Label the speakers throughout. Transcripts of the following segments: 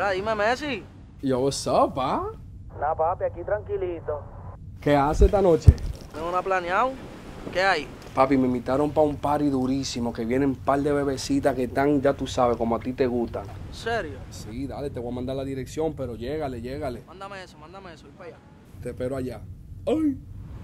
Speaker 1: Mira, dime, Messi.
Speaker 2: Yo, what's up, pa?
Speaker 1: Nah, papi, aquí tranquilito.
Speaker 2: ¿Qué hace esta noche?
Speaker 1: ¿Tengo una planeado? ¿Qué hay?
Speaker 2: Papi, me invitaron para un party durísimo, que vienen un par de bebecitas que están, ya tú sabes, como a ti te gustan.
Speaker 1: ¿En serio?
Speaker 2: Sí, dale, te voy a mandar la dirección, pero llégale.
Speaker 1: Mándame eso, voy para allá.
Speaker 2: Te espero allá. ¡Ay!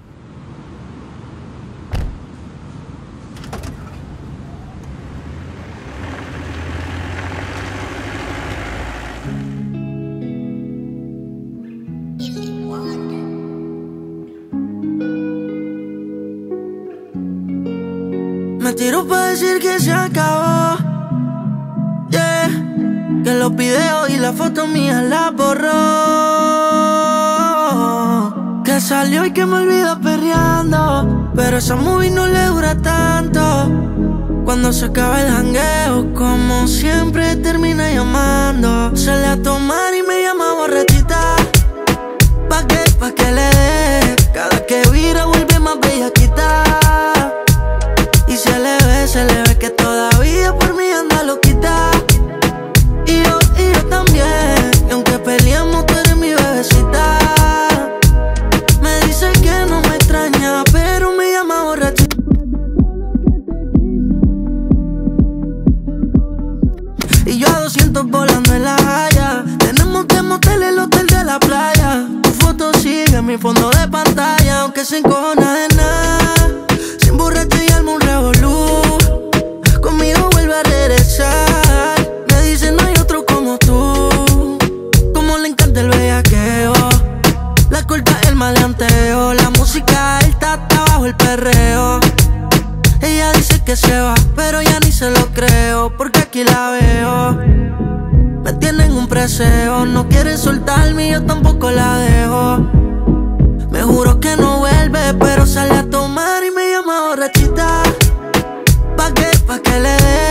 Speaker 3: Me tiro pa' decir que se acabó, yeah. Que los videos y las fotos mías las borró. Que salió y que me olvidó perreando, pero esa movie no le dura tanto. Cuando se acaba el jangueo, como siempre termina llamando. Sale a tomar y me llama borrachita. Pa' que le dé. Cada que vira vuelve más bellaquita. Y se le ve que todavía por mí anda loquita. Y yo también. Y aunque peleamos, tú eres mi bebecita. Me dice que no me extraña, pero me llama borrachita. Y yo a 200 volando en la haya. Tenemos que motel el hotel de la playa. Tu foto sigue en mi fondo de pantalla, aunque se encojona de nada. Sin borracho y alma un revolú. Conmigo vuelve a regresar. Me dice no hay otro como tú. Como le encanta el bellaqueo, la culpa es el maleanteo. La música alta está bajo el perreo. Ella dice que se va, pero ya ni se lo creo, porque aquí la veo. Me tienen un preseo, no quiere soltarme y yo tampoco la dejo. Me juro que no vuelve, pero sale a tomar y me llama borrachita. Pa' que le dé.